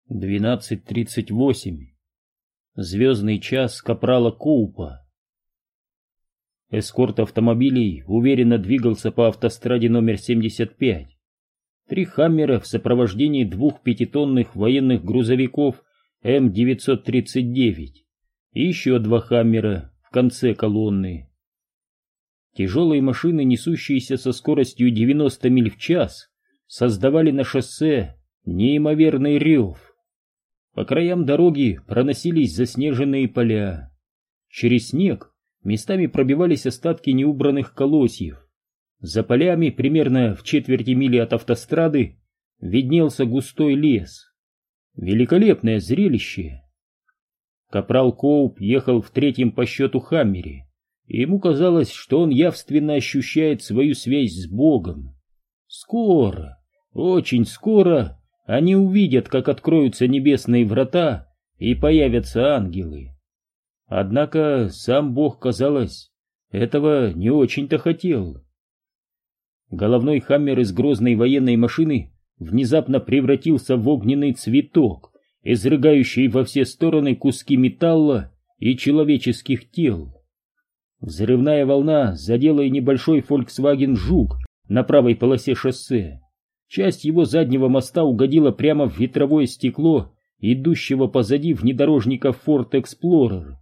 12:38. Звездный час капрала Коупа. Эскорт автомобилей уверенно двигался по автостраде номер 75. 3 «Хаммера» в сопровождении 2 пятитонных военных грузовиков М939 и еще 2 «Хаммера» в конце колонны. Тяжелые машины, несущиеся со скоростью 90 миль в час, создавали на шоссе неимоверный рев. По краям дороги проносились заснеженные поля. Через снег местами пробивались остатки неубранных колосьев. За полями, примерно в четверти мили от автострады, виднелся густой лес. Великолепное зрелище. Капрал Коуп ехал в 3-м по счету «Хаммере», и ему казалось, что он явственно ощущает свою связь с Богом. Скоро, очень скоро они увидят, как откроются небесные врата и появятся ангелы. Однако сам Бог, казалось, этого не очень-то хотел. Головной «Хаммер» из грозной военной машины внезапно превратился в огненный цветок, изрыгающий во все стороны куски металла и человеческих тел. Взрывная волна задела и небольшой Volkswagen Жук на правой полосе шоссе. Часть его заднего моста угодила прямо в ветровое стекло идущего позади внедорожника Ford Explorer.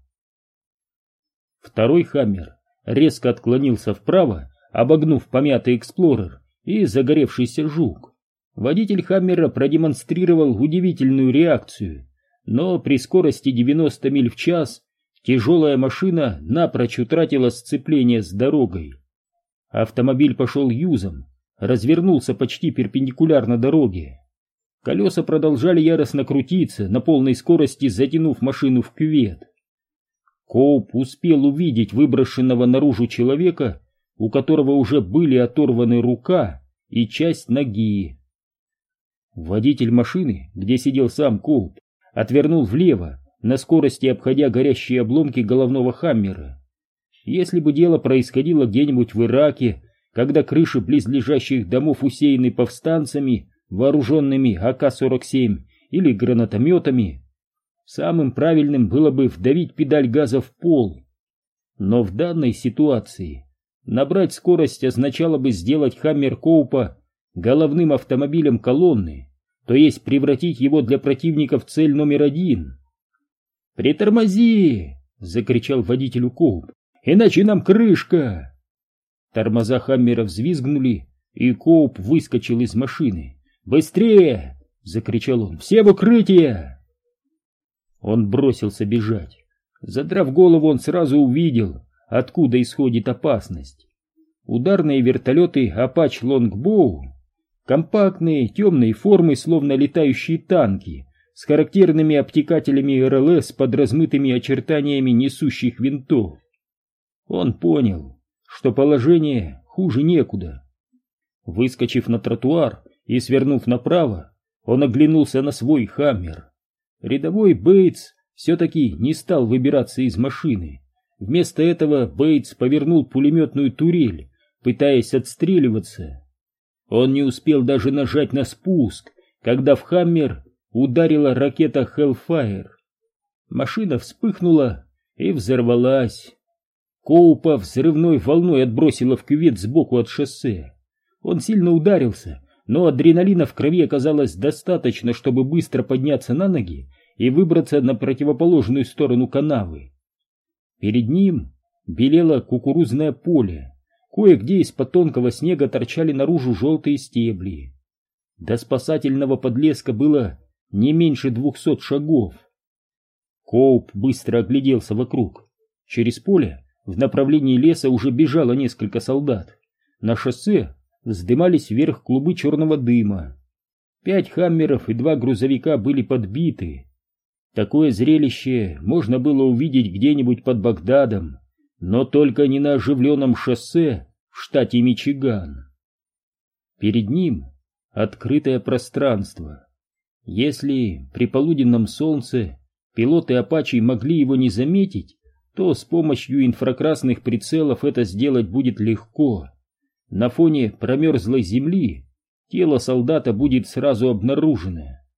Второй «Хаммер» резко отклонился вправо, обогнув помятый Explorer и загоревшийся Жук. Водитель «Хаммера» продемонстрировал удивительную реакцию, но при скорости 90 миль в час тяжелая машина напрочь утратила сцепление с дорогой. Автомобиль пошел юзом, развернулся почти перпендикулярно дороге. Колеса продолжали яростно крутиться, на полной скорости затянув машину в кювет. Коуп успел увидеть выброшенного наружу человека, у которого уже были оторваны рука и часть ноги. Водитель машины, где сидел сам Коуп, отвернул влево, на скорости обходя горящие обломки головного «Хаммера». Если бы дело происходило где-нибудь в Ираке, когда крыши близлежащих домов усеяны повстанцами, вооруженными АК-47 или гранатометами, самым правильным было бы вдавить педаль газа в пол. Но в данной ситуации набрать скорость означало бы сделать «Хаммер» Коупа головным автомобилем колонны, то есть превратить его для противника в цель номер 1. «Притормози!» — закричал водителю Коуп. «Иначе нам крышка!» Тормоза «Хаммера» взвизгнули, и Коуп выскочил из машины. «Быстрее!» — закричал он. «Все в укрытие!» Он бросился бежать. Задрав голову, он сразу увидел, откуда исходит опасность. Ударные вертолеты «Апач Лонгбоу», компактные темные формы, словно летающие танки, с характерными обтекателями РЛС под размытыми очертаниями несущих винтов. Он понял, что положение хуже некуда. Выскочив на тротуар и свернув направо, он оглянулся на свой «Хаммер». Рядовой Бейтс все-таки не стал выбираться из машины. Вместо этого Бейтс повернул пулеметную турель, пытаясь отстреливаться. Он не успел даже нажать на спуск, когда в «Хаммер» ударила ракета Hellfire. Машина вспыхнула и взорвалась. Коупа взрывной волной отбросило в кювет сбоку от шоссе. Он сильно ударился, но адреналина в крови оказалось достаточно, чтобы быстро подняться на ноги и выбраться на противоположную сторону канавы. Перед ним белело кукурузное поле. Кое-где из-под тонкого снега торчали наружу желтые стебли. До спасательного подлеска было не меньше 200 шагов. Коуп быстро огляделся вокруг. Через поле в направлении леса уже бежало несколько солдат. На шоссе вздымались вверх клубы черного дыма. 5 «Хаммеров» и 2 грузовика были подбиты. Такое зрелище можно было увидеть где-нибудь под Багдадом, но только не на оживленном шоссе в штате Мичиган. Перед ним открытое пространство. Если при полуденном солнце пилоты «Апачи» могли его не заметить, то с помощью инфракрасных прицелов это сделать будет легко. На фоне промерзлой земли тело солдата будет сразу обнаружено.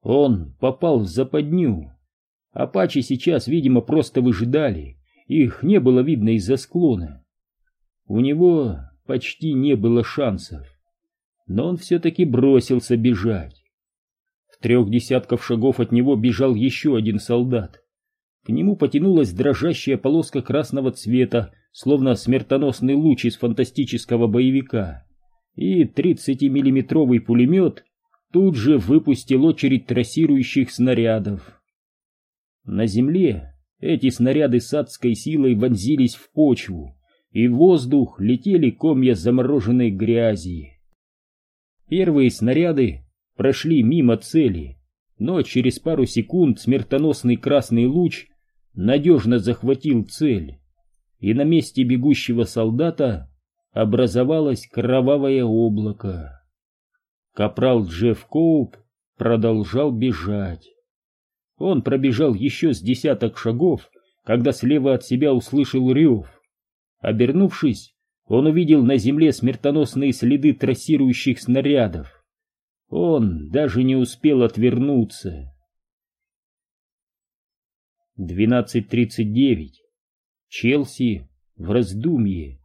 Он попал в западню. Апачи сейчас, видимо, просто выжидали. Их не было видно из-за склона. У него почти не было шансов. Но он все-таки бросился бежать. В 3 десятках шагов от него бежал еще один солдат. К нему потянулась дрожащая полоска красного цвета, словно смертоносный луч из фантастического боевика. И 30-миллиметровый пулемет тут же выпустил очередь трассирующих снарядов. На земле эти снаряды с адской силой вонзились в почву, и в воздух летели комья замороженной грязи. Первые снаряды прошли мимо цели, но через пару секунд смертоносный красный луч надежно захватил цель, и на месте бегущего солдата образовалось кровавое облако. Капрал Джефф Коуп продолжал бежать. Он пробежал еще с 10 шагов, когда слева от себя услышал рев. Обернувшись, он увидел на земле смертоносные следы трассирующих снарядов. Он даже не успел отвернуться. 12:39. Челси в раздумье.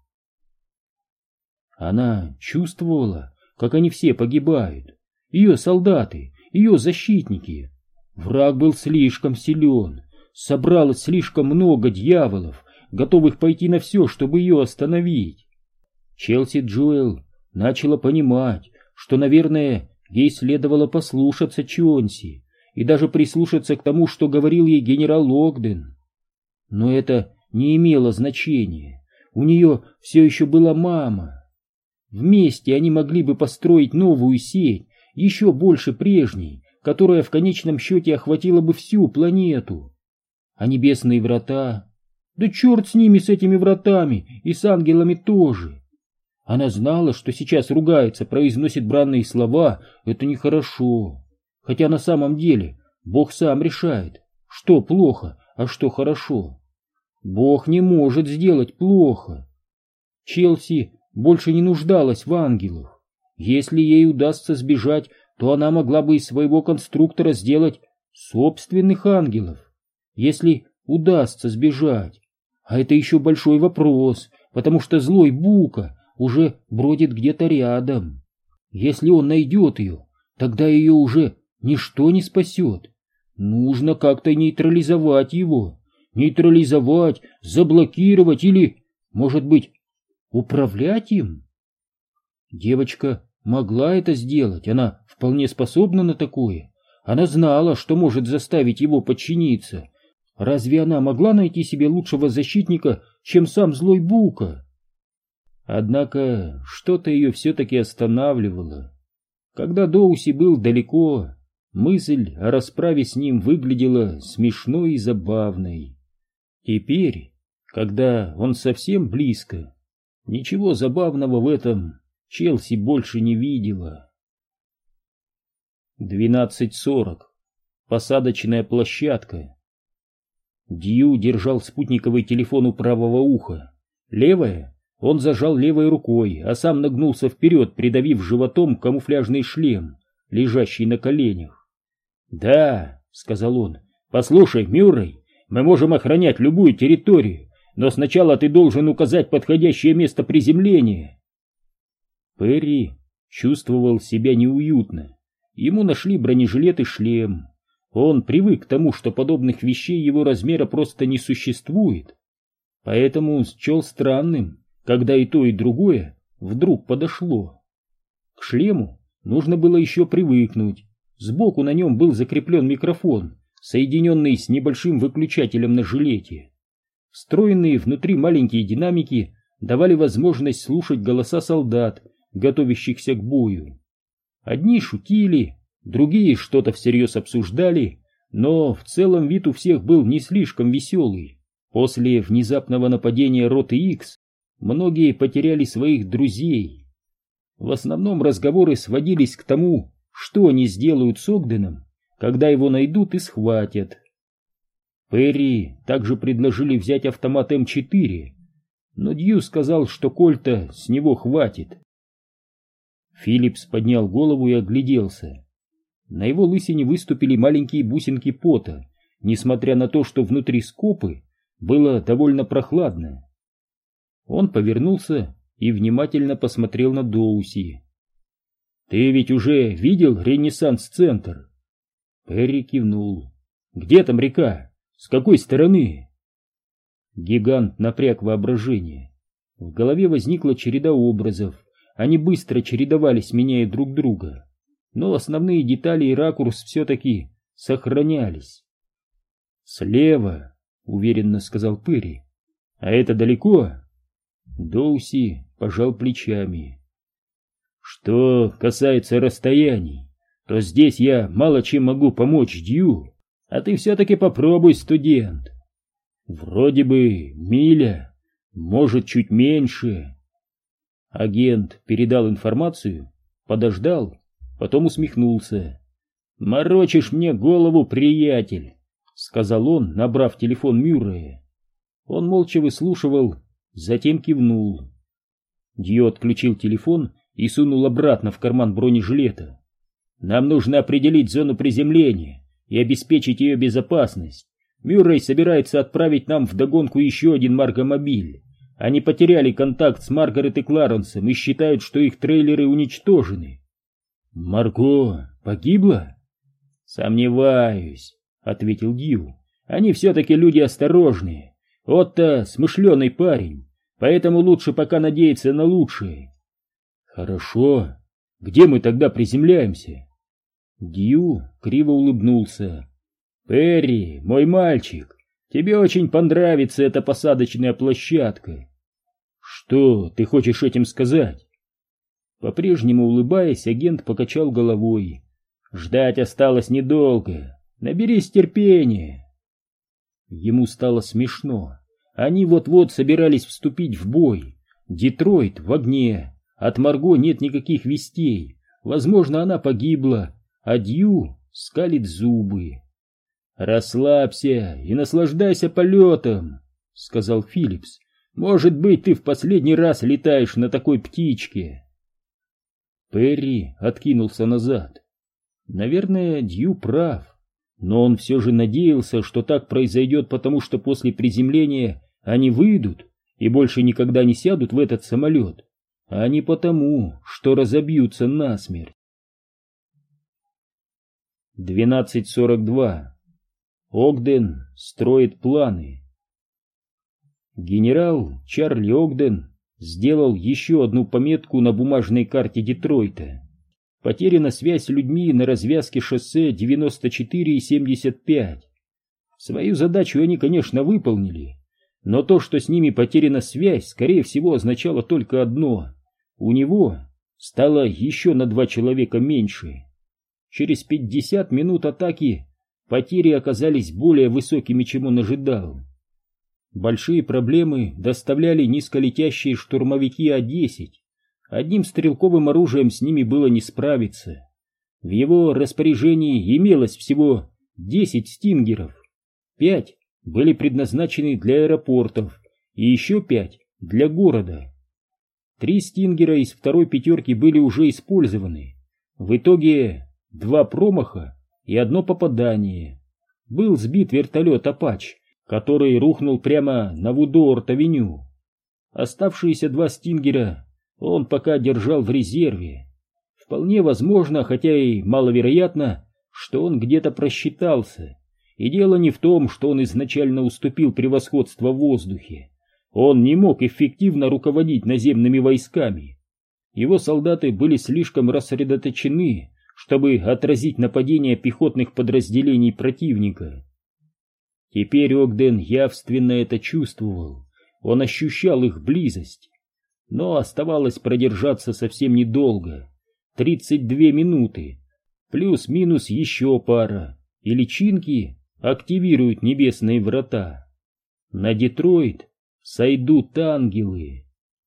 Она чувствовала, как они все погибают. Ее солдаты, ее защитники. Враг был слишком силен. Собралось слишком много дьяволов, готовых пойти на все, чтобы ее остановить. Челси Джоэл начала понимать, что, наверное, ей следовало послушаться Чонси и даже прислушаться к тому, что говорил ей генерал Огден. Но это не имело значения. У нее все еще была мама. Вместе они могли бы построить новую сеть, еще больше прежней, которая в конечном счете охватила бы всю планету. А небесные врата... Да черт с ними, с этими вратами, и с ангелами тоже. Она знала, что сейчас ругается, произносит бранные слова, это нехорошо. Хотя на самом деле Бог сам решает, что плохо, а что хорошо. Бог не может сделать плохо. Челси больше не нуждалась в ангелах. Если ей удастся сбежать, то она могла бы из своего конструктора сделать собственных ангелов. Если удастся сбежать. А это еще большой вопрос, потому что злой Бука уже бродит где-то рядом. Если он найдет ее, тогда ее уже ничто не спасет. Нужно как-то нейтрализовать его. Нейтрализовать, заблокировать или, может быть, управлять им? Девочка могла это сделать, она вполне способна на такое. Она знала, что может заставить его подчиниться. Разве она могла найти себе лучшего защитника, чем сам злой Бука? Однако что-то ее все-таки останавливало. Когда Доуси был далеко, мысль о расправе с ним выглядела смешной и забавной. Теперь, когда он совсем близко, ничего забавного в этом Челси больше не видела. 12:40. Посадочная площадка. Дью держал спутниковый телефон у правого уха. Левое он зажал левой рукой, а сам нагнулся вперед, придавив животом камуфляжный шлем, лежащий на коленях. «Да», — сказал он, — «послушай, Мюррей, мы можем охранять любую территорию, но сначала ты должен указать подходящее место приземления». Перри чувствовал себя неуютно. Ему нашли бронежилет и шлем. Он привык к тому, что подобных вещей его размера просто не существует. Поэтому счел странным, когда и то, и другое вдруг подошло. К шлему нужно было еще привыкнуть. Сбоку на нем был закреплен микрофон, соединенный с небольшим выключателем на жилете. Встроенные внутри маленькие динамики давали возможность слушать голоса солдат, готовящихся к бою. Одни шутили, другие что-то всерьез обсуждали, но в целом вид у всех был не слишком веселый. После внезапного нападения роты Икс многие потеряли своих друзей. В основном разговоры сводились к тому, что они сделают с Огденом, когда его найдут и схватят. Перри также предложили взять автомат М4, но Дью сказал, что кольта с него хватит. Филлипс поднял голову и огляделся. На его лысине выступили маленькие бусинки пота, несмотря на то, что внутри скопы было довольно прохладно. Он повернулся и внимательно посмотрел на Доуси. «Ты ведь уже видел Ренессанс-центр?» Перри кивнул. «Где там река? С какой стороны?» Гигант напряг воображение. В голове возникла череда образов. Они быстро чередовались, меняя друг друга. Но основные детали и ракурс все-таки сохранялись. «Слева», — уверенно сказал Перри. «А это далеко?» Доуси пожал плечами. «Что касается расстояний, то здесь я мало чем могу помочь Дью, а ты все-таки попробуй, студент. Вроде бы миля, может, чуть меньше». Агент передал информацию, подождал, потом усмехнулся. «Морочишь мне голову, приятель», — сказал он, набрав телефон Мюррея. Он молча выслушивал, затем кивнул. Дью отключил телефон и сунул обратно в карман бронежилета. «Нам нужно определить зону приземления и обеспечить ее безопасность. Мюррей собирается отправить нам вдогонку еще один Марго-мобиль. Они потеряли контакт с Маргарет и Кларенсом и считают, что их трейлеры уничтожены». «Марго погибла?» «Сомневаюсь», — ответил Дью. «Они все-таки люди осторожные. Отто смышленый парень, поэтому лучше пока надеяться на лучшее». «Хорошо. Где мы тогда приземляемся?» Дью криво улыбнулся. «Перри, мой мальчик, тебе очень понравится эта посадочная площадка». «Что ты хочешь этим сказать?» По-прежнему улыбаясь, агент покачал головой. «Ждать осталось недолго. Наберись терпения». Ему стало смешно. Они вот-вот собирались вступить в бой. Детройт в огне. От Марго нет никаких вестей. Возможно, она погибла, а Дью скалит зубы. «Расслабься и наслаждайся полетом», — сказал Филлипс. «Может быть, ты в последний раз летаешь на такой птичке». Перри откинулся назад. Наверное, Дью прав, но он все же надеялся, что так произойдет, потому что после приземления они выйдут и больше никогда не сядут в этот самолет, а не потому, что разобьются насмерть. 12:42. Огден строит планы. Генерал Чарли Огден сделал еще одну пометку на бумажной карте Детройта. Потеряна связь с людьми на развязке шоссе 94 и 75. Свою задачу они, конечно, выполнили, но то, что с ними потеряна связь, скорее всего, означало только одно: у него стало еще на 2 человека меньше. Через 50 минут атаки потери оказались более высокими, чем он ожидал. Большие проблемы доставляли низколетящие штурмовики А-10. Одним стрелковым оружием с ними было не справиться. В его распоряжении имелось всего 10 стингеров. 5 были предназначены для аэропортов и еще 5 для города. 3 стингера из второй пятерки были уже использованы. В итоге 2 промаха и 1 попадание. Был сбит вертолет «Апач», который рухнул прямо на Вудуорт-авеню. Оставшиеся 2 стингера он пока держал в резерве. Вполне возможно, хотя и маловероятно, что он где-то просчитался. И дело не в том, что он изначально уступил превосходство в воздухе. Он не мог эффективно руководить наземными войсками. Его солдаты были слишком рассредоточены, чтобы отразить нападение пехотных подразделений противника. Теперь Огден явственно это чувствовал. Он ощущал их близость. Но оставалось продержаться совсем недолго. 32 минуты. Плюс-минус еще пара. И личинки активируют небесные врата. На Детройт сойдут ангелы.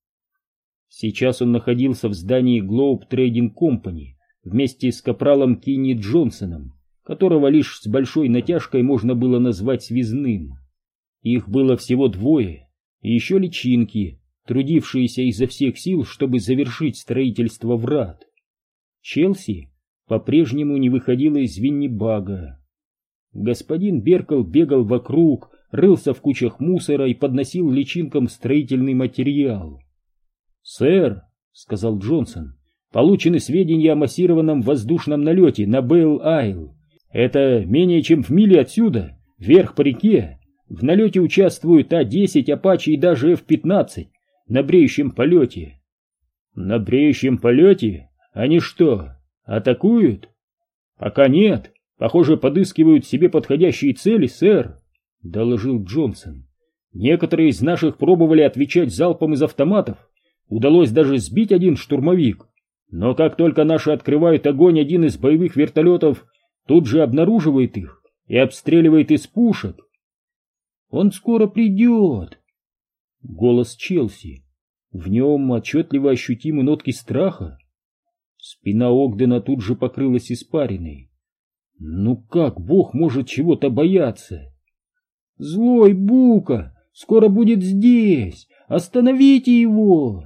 Сейчас он находился в здании Globe Trading Company вместе с капралом Кинни Джонсоном, которого лишь с большой натяжкой можно было назвать связным. Их было всего 2, и еще личинки, трудившиеся изо всех сил, чтобы завершить строительство врат. Челси по-прежнему не выходила из Виннибага. Господин Беркл бегал вокруг, рылся в кучах мусора и подносил личинкам строительный материал. «Сэр», — сказал Джонсон, — «получены сведения о массированном воздушном налете на Бейл-Айл. Это менее чем в миле отсюда, вверх по реке. В налете участвуют А-10, Апачи и даже F-15 на бреющем полете». «На бреющем полете? Они что, атакуют?» «Пока нет. Похоже, подыскивают себе подходящие цели, сэр», — доложил Джонсон. «Некоторые из наших пробовали отвечать залпом из автоматов. Удалось даже сбить один штурмовик. Но как только наши открывают огонь, один из боевых вертолетов тут же обнаруживает их и обстреливает из пушек». «Он скоро придет». Голос Челси. В нем отчетливо ощутимы нотки страха. Спина Огдена тут же покрылась испариной. Ну как Бог может чего-то бояться? «Злой Бука скоро будет здесь! Остановите его!»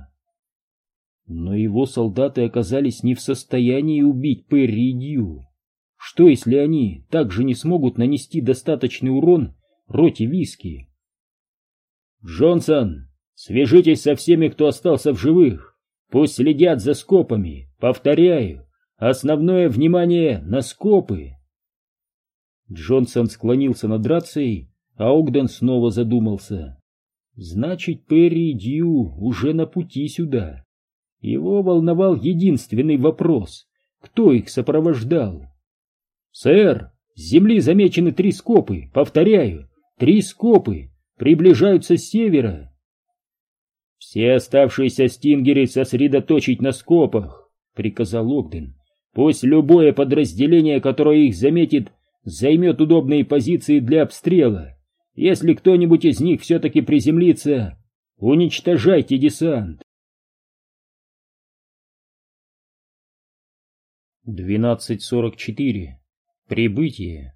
Но его солдаты оказались не в состоянии убить Перри и Дью. Что, если они также не смогут нанести достаточный урон роте Виски? «Джонсон, свяжитесь со всеми, кто остался в живых. Пусть следят за скопами. Повторяю, основное внимание на скопы». Джонсон склонился над рацией, а Огден снова задумался. Значит, Перри и Дью уже на пути сюда. Его волновал единственный вопрос: кто их сопровождал? «Сэр, с земли замечены 3 скопы. Повторяю, 3 скопы. Приближаются с севера». «Все оставшиеся стингеры сосредоточить на скопах», — приказал Огден. «Пусть любое подразделение, которое их заметит, займет удобные позиции для обстрела. Если кто-нибудь из них все-таки приземлится, уничтожайте десант». 12:44. Прибытие.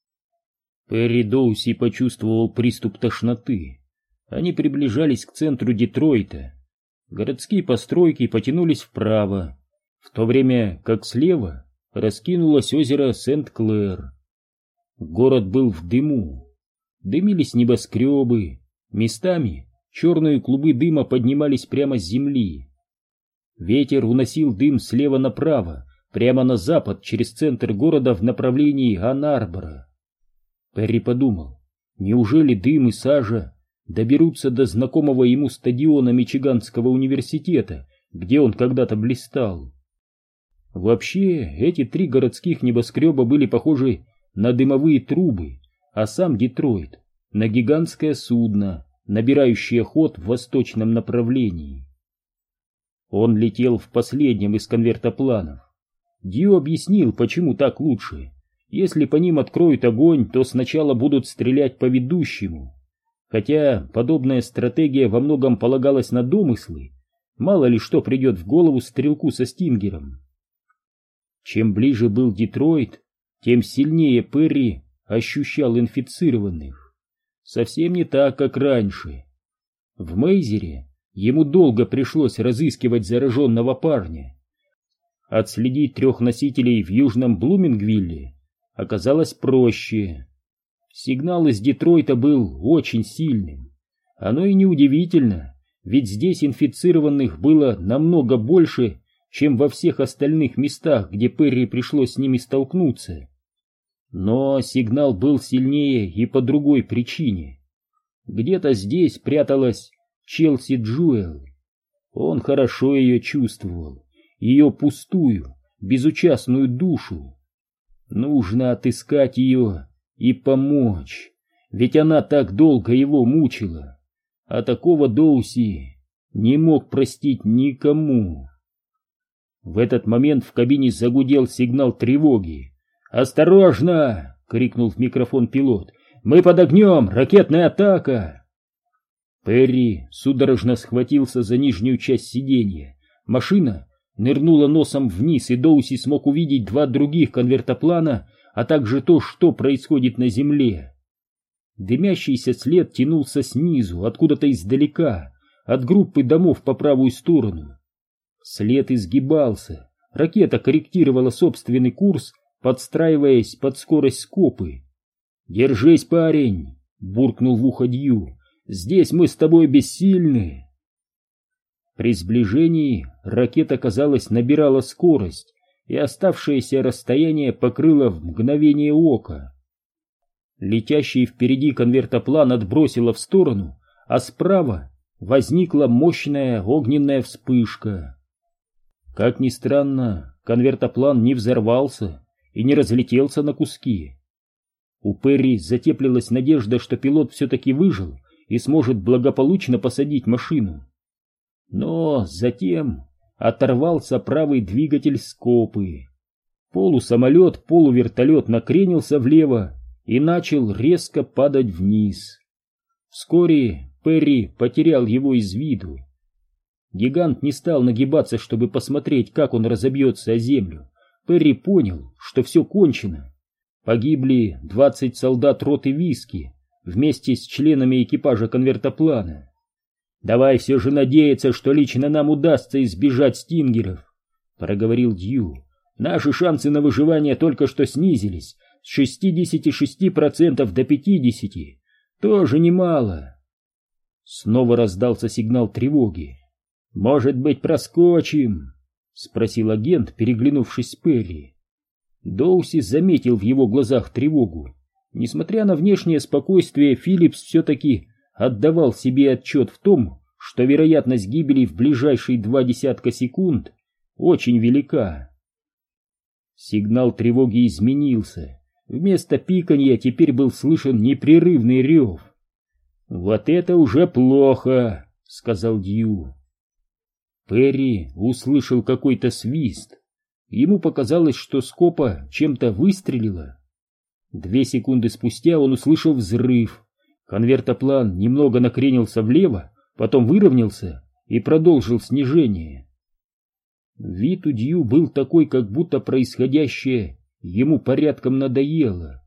Перри Доуси почувствовал приступ тошноты. Они приближались к центру Детройта. Городские постройки потянулись вправо, в то время как слева раскинулось озеро Сент-Клэр. Город был в дыму. Дымились небоскребы. Местами черные клубы дыма поднимались прямо с земли. Ветер уносил дым слева направо, прямо на запад, через центр города в направлении Ан-Арбора. Перри подумал, неужели дым и сажа доберутся до знакомого ему стадиона Мичиганского университета, где он когда-то блистал? Вообще, эти 3 городских небоскреба были похожи на дымовые трубы, а сам Детройт — на гигантское судно, набирающее ход в восточном направлении. Он летел в последнем из конвертопланов. Дью объяснил, почему так лучше. Если по ним откроют огонь, то сначала будут стрелять по ведущему. Хотя подобная стратегия во многом полагалась на домыслы, мало ли что придет в голову стрелку со стингером. Чем ближе был Детройт, тем сильнее Перри ощущал инфицированных. Совсем не так, как раньше. В Мейзере ему долго пришлось разыскивать зараженного парня. Отследить 3 носителей в Южном Блумингвилле оказалось проще. Сигнал из Детройта был очень сильным. Оно и неудивительно, ведь здесь инфицированных было намного больше, чем во всех остальных местах, где Перри пришлось с ними столкнуться. Но сигнал был сильнее и по другой причине. Где-то здесь пряталась Челси Джуэл. Он хорошо ее чувствовал, ее пустую, безучастную душу. Нужно отыскать ее и помочь, ведь она так долго его мучила, а такого Доуси не мог простить никому. В этот момент в кабине загудел сигнал тревоги. «Осторожно!» — крикнул в микрофон пилот. «Мы под огнем! Ракетная атака!» Перри судорожно схватился за нижнюю часть сиденья. Машина нырнула носом вниз, и Доуси смог увидеть 2 других конвертоплана, а также то, что происходит на земле. Дымящийся след тянулся снизу, откуда-то издалека, от группы домов по правую сторону. След изгибался, ракета корректировала собственный курс, подстраиваясь под скорость скопы. «Держись, парень!» — буркнул в ухо Дью. «Здесь мы с тобой бессильны!» При сближении ракета, казалось, набирала скорость, и оставшееся расстояние покрыло в мгновение ока. Летящий впереди конвертоплан отбросило в сторону, а справа возникла мощная огненная вспышка. Как ни странно, конвертоплан не взорвался и не разлетелся на куски. У Перри затеплилась надежда, что пилот все-таки выжил и сможет благополучно посадить машину. Но затем оторвался правый двигатель скопы. Полусамолет, полувертолет накренился влево и начал резко падать вниз. Вскоре Перри потерял его из виду. Гигант не стал нагибаться, чтобы посмотреть, как он разобьется о землю. Перри понял, что все кончено. Погибли 20 солдат роты Виски вместе с членами экипажа конвертоплана. «Давай все же надеяться, что лично нам удастся избежать стингеров», — проговорил Дью. «Наши шансы на выживание только что снизились с 66% до 50%. Тоже немало». Снова раздался сигнал тревоги. «Может быть, проскочим?» — спросил агент, переглянувшись с Перри. Доуси заметил в его глазах тревогу. Несмотря на внешнее спокойствие, Филлипс все-таки отдавал себе отчет в том, что вероятность гибели в ближайшие 20 секунд очень велика. Сигнал тревоги изменился. Вместо пиканья теперь был слышен непрерывный рев. «Вот это уже плохо», — сказал Дью. Перри услышал какой-то свист. Ему показалось, что скопа чем-то выстрелила. 2 секунды спустя он услышал взрыв. Конвертоплан немного накренился влево, потом выровнялся и продолжил снижение. Вид у Дью был такой, как будто происходящее ему порядком надоело.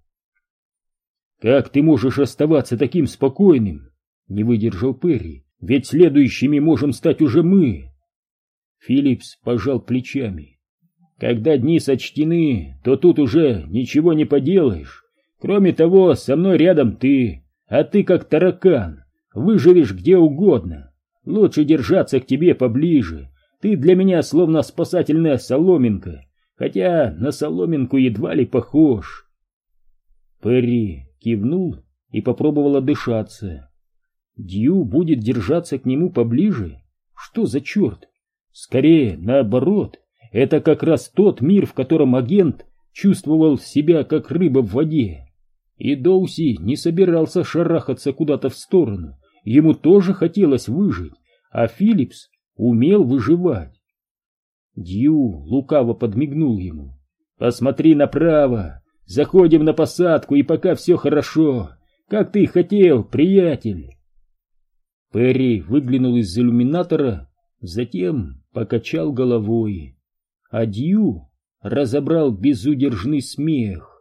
«Как ты можешь оставаться таким спокойным?» — не выдержал Перри. «Ведь следующими можем стать уже мы!» Филлипс пожал плечами. «Когда дни сочтены, то тут уже ничего не поделаешь. Кроме того, со мной рядом ты, а ты как таракан, выживешь где угодно. Лучше держаться к тебе поближе. Ты для меня словно спасательная соломинка, хотя на соломинку едва ли похож». Перри кивнул и попробовал отдышаться. Дью будет держаться к нему поближе? Что за черт? Скорее, наоборот, это как раз тот мир, в котором агент чувствовал себя как рыба в воде. И Доуси не собирался шарахаться куда-то в сторону. Ему тоже хотелось выжить, а Филлипс умел выживать. Дью лукаво подмигнул ему. «Посмотри направо, заходим на посадку, и пока все хорошо, как ты и хотел, приятель». Перри выглянул из иллюминатора, затем покачал головой, а Дью разобрал безудержный смех.